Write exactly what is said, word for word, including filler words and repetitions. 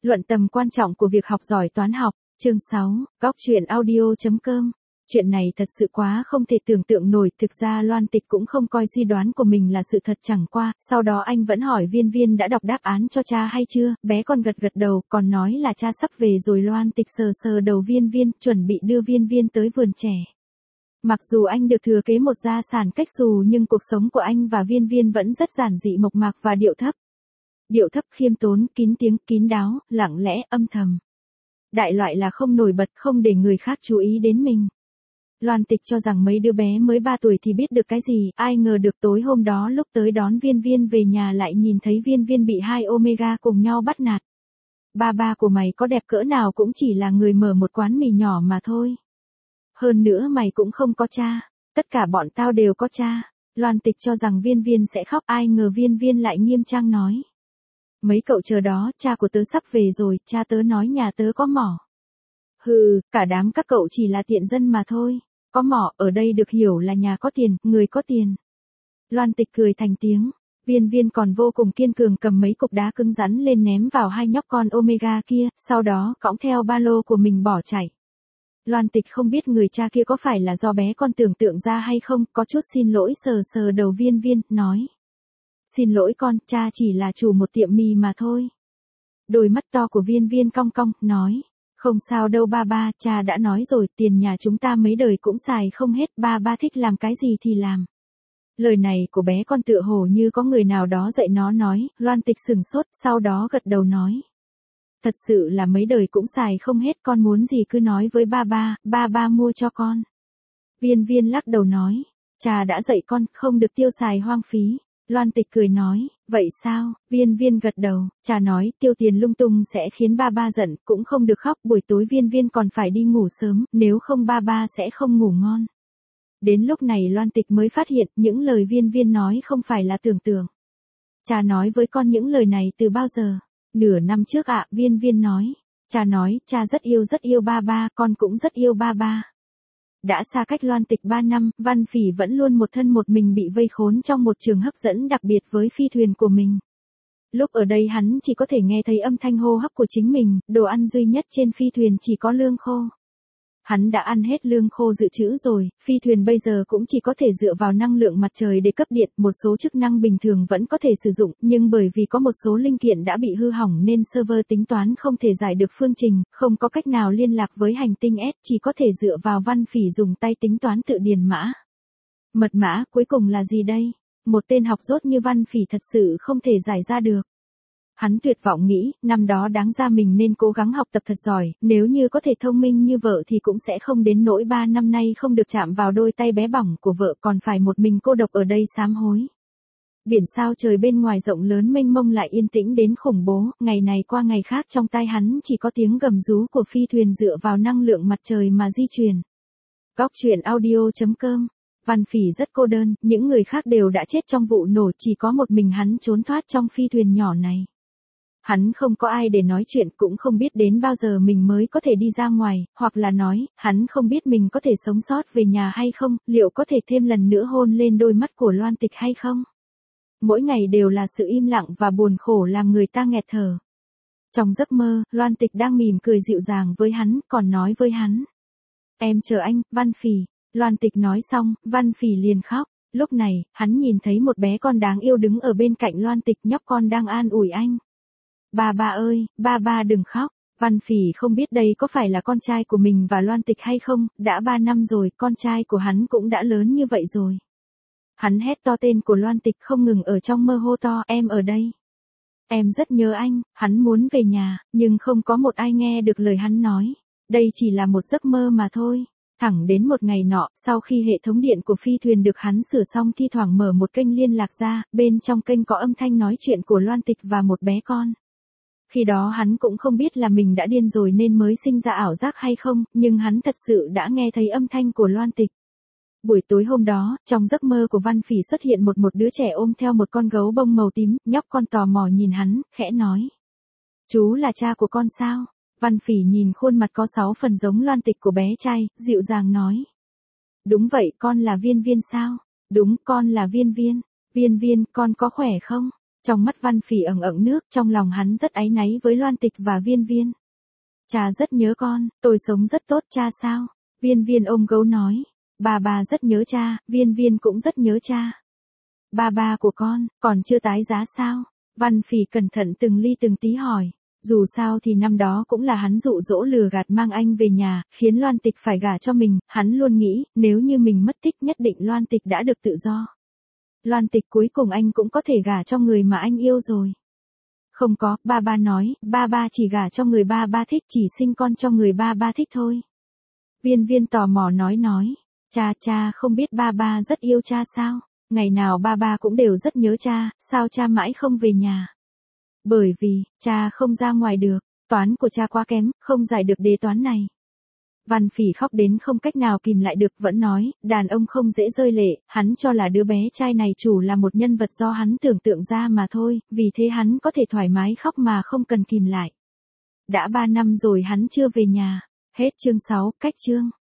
Luận tầm quan trọng của việc học giỏi toán học, chương sáu, góc truyện audio.com. Chuyện này thật sự quá không thể tưởng tượng nổi, thực ra Loan Tịch cũng không coi suy đoán của mình là sự thật chẳng qua, sau đó anh vẫn hỏi Viên Viên đã đọc đáp án cho cha hay chưa, bé con gật gật đầu, còn nói là cha sắp về rồi. Loan Tịch sờ sờ đầu Viên Viên, chuẩn bị đưa Viên Viên tới vườn trẻ. Mặc dù anh được thừa kế một gia sản cách xù nhưng cuộc sống của anh và Viên Viên vẫn rất giản dị mộc mạc và điệu thấp. Điệu thấp khiêm tốn, kín tiếng, kín đáo, lặng lẽ, âm thầm. Đại loại là không nổi bật, không để người khác chú ý đến mình. Loan Tịch cho rằng mấy đứa bé mới ba tuổi thì biết được cái gì, ai ngờ được tối hôm đó lúc tới đón Viên Viên về nhà lại nhìn thấy Viên Viên bị hai Omega cùng nhau bắt nạt. Ba ba của mày có đẹp cỡ nào cũng chỉ là người mở một quán mì nhỏ mà thôi. Hơn nữa mày cũng không có cha, tất cả bọn tao đều có cha. Loan Tịch cho rằng Viên Viên sẽ khóc, ai ngờ Viên Viên lại nghiêm trang nói. Mấy cậu chờ đó, cha của tớ sắp về rồi, cha tớ nói nhà tớ có mỏ. Hừ, cả đám các cậu chỉ là tiện dân mà thôi. Có mỏ, ở đây được hiểu là nhà có tiền, người có tiền. Loan Tịch cười thành tiếng. Viên Viên còn vô cùng kiên cường cầm mấy cục đá cứng rắn lên ném vào hai nhóc con Omega kia, sau đó cõng theo ba lô của mình bỏ chạy. Loan Tịch không biết người cha kia có phải là do bé con tưởng tượng ra hay không, có chút xin lỗi sờ sờ đầu Viên Viên, nói. Xin lỗi con, cha chỉ là chủ một tiệm mì mà thôi. Đôi mắt to của Viên Viên cong cong, nói. Không sao đâu ba ba, cha đã nói rồi, tiền nhà chúng ta mấy đời cũng xài không hết, ba ba thích làm cái gì thì làm. Lời này của bé con tựa hồ như có người nào đó dạy nó nói, Loan Tịch sửng sốt, sau đó gật đầu nói. Thật sự là mấy đời cũng xài không hết, con muốn gì cứ nói với ba ba, ba ba mua cho con. Viên Viên lắc đầu nói, cha đã dạy con, không được tiêu xài hoang phí. Loan Tịch cười nói, vậy sao, Viên Viên gật đầu, cha nói, tiêu tiền lung tung sẽ khiến ba ba giận, cũng không được khóc, buổi tối Viên Viên còn phải đi ngủ sớm, nếu không ba ba sẽ không ngủ ngon. Đến lúc này Loan Tịch mới phát hiện, những lời Viên Viên nói không phải là tưởng tượng. Cha nói với con những lời này từ bao giờ? Nửa năm trước ạ, Viên Viên nói. Cha nói, cha rất yêu rất yêu ba ba, con cũng rất yêu ba ba. Đã xa cách Loan Tịch ba năm, Văn Phỉ vẫn luôn một thân một mình bị vây khốn trong một trường hấp dẫn đặc biệt với phi thuyền của mình. Lúc ở đây hắn chỉ có thể nghe thấy âm thanh hô hấp của chính mình, đồ ăn duy nhất trên phi thuyền chỉ có lương khô. Hắn đã ăn hết lương khô dự trữ rồi, phi thuyền bây giờ cũng chỉ có thể dựa vào năng lượng mặt trời để cấp điện, một số chức năng bình thường vẫn có thể sử dụng, nhưng bởi vì có một số linh kiện đã bị hư hỏng nên server tính toán không thể giải được phương trình, không có cách nào liên lạc với hành tinh S, chỉ có thể dựa vào Văn Phỉ dùng tay tính toán tự điền mã. Mật mã cuối cùng là gì đây? Một tên học dốt như Văn Phỉ thật sự không thể giải ra được. Hắn tuyệt vọng nghĩ, năm đó đáng ra mình nên cố gắng học tập thật giỏi, nếu như có thể thông minh như vợ thì cũng sẽ không đến nỗi ba năm nay không được chạm vào đôi tay bé bỏng của vợ, còn phải một mình cô độc ở đây sám hối. Biển sao trời bên ngoài rộng lớn mênh mông lại yên tĩnh đến khủng bố, ngày này qua ngày khác trong tai hắn chỉ có tiếng gầm rú của phi thuyền dựa vào năng lượng mặt trời mà di chuyển. Góc truyện audio.com. Văn Phỉ rất cô đơn, những người khác đều đã chết trong vụ nổ, chỉ có một mình hắn trốn thoát trong phi thuyền nhỏ này. Hắn không có ai để nói chuyện, cũng không biết đến bao giờ mình mới có thể đi ra ngoài, hoặc là nói, hắn không biết mình có thể sống sót về nhà hay không, liệu có thể thêm lần nữa hôn lên đôi mắt của Loan Tịch hay không. Mỗi ngày đều là sự im lặng và buồn khổ làm người ta nghẹt thở. Trong giấc mơ, Loan Tịch đang mỉm cười dịu dàng với hắn, còn nói với hắn. Em chờ anh, Văn Phỉ. Loan Tịch nói xong, Văn Phỉ liền khóc. Lúc này, hắn nhìn thấy một bé con đáng yêu đứng ở bên cạnh Loan Tịch, nhóc con đang an ủi anh. Ba ba ơi, ba ba đừng khóc. Văn Phỉ không biết đây có phải là con trai của mình và Loan Tịch hay không, đã ba năm rồi, con trai của hắn cũng đã lớn như vậy rồi. Hắn hét to tên của Loan Tịch không ngừng ở trong mơ hô to, em ở đây. Em rất nhớ anh, hắn muốn về nhà, nhưng không có một ai nghe được lời hắn nói. Đây chỉ là một giấc mơ mà thôi. Thẳng đến một ngày nọ, sau khi hệ thống điện của phi thuyền được hắn sửa xong thi thoảng mở một kênh liên lạc ra, bên trong kênh có âm thanh nói chuyện của Loan Tịch và một bé con. Khi đó hắn cũng không biết là mình đã điên rồi nên mới sinh ra ảo giác hay không, nhưng hắn thật sự đã nghe thấy âm thanh của Loan Tịch. Buổi tối hôm đó, trong giấc mơ của Văn Phỉ xuất hiện một một đứa trẻ ôm theo một con gấu bông màu tím, nhóc con tò mò nhìn hắn, khẽ nói. Chú là cha của con sao? Văn Phỉ nhìn khuôn mặt có sáu phần giống Loan Tịch của bé trai, dịu dàng nói. Đúng vậy, con là Viên Viên sao? Đúng, con là Viên Viên. Viên Viên, con có khỏe không? Trong mắt Văn Phỉ ẩn ẩn nước, trong lòng hắn rất áy náy với Loan Tịch và Viên Viên. Cha rất nhớ con, tôi sống rất tốt cha sao? Viên Viên ôm gấu nói. Ba ba rất nhớ cha, Viên Viên cũng rất nhớ cha. Ba ba của con, còn chưa tái giá sao? Văn Phỉ cẩn thận từng ly từng tí hỏi. Dù sao thì năm đó cũng là hắn dụ dỗ lừa gạt mang anh về nhà, khiến Loan Tịch phải gả cho mình, hắn luôn nghĩ, nếu như mình mất tích nhất định Loan Tịch đã được tự do. Loan Tịch cuối cùng anh cũng có thể gả cho người mà anh yêu rồi. Không có, ba ba nói, ba ba chỉ gả cho người ba ba thích, chỉ sinh con cho người ba ba thích thôi. Viên Viên tò mò nói nói, cha cha không biết ba ba rất yêu cha sao? Ngày nào ba ba cũng đều rất nhớ cha, sao cha mãi không về nhà? Bởi vì, cha không ra ngoài được, toán của cha quá kém, không giải được đề toán này. Văn Phỉ khóc đến không cách nào kìm lại được, vẫn nói, đàn ông không dễ rơi lệ, hắn cho là đứa bé trai này chủ là một nhân vật do hắn tưởng tượng ra mà thôi, vì thế hắn có thể thoải mái khóc mà không cần kìm lại. Đã ba năm rồi hắn chưa về nhà. Hết chương sáu, cách chương.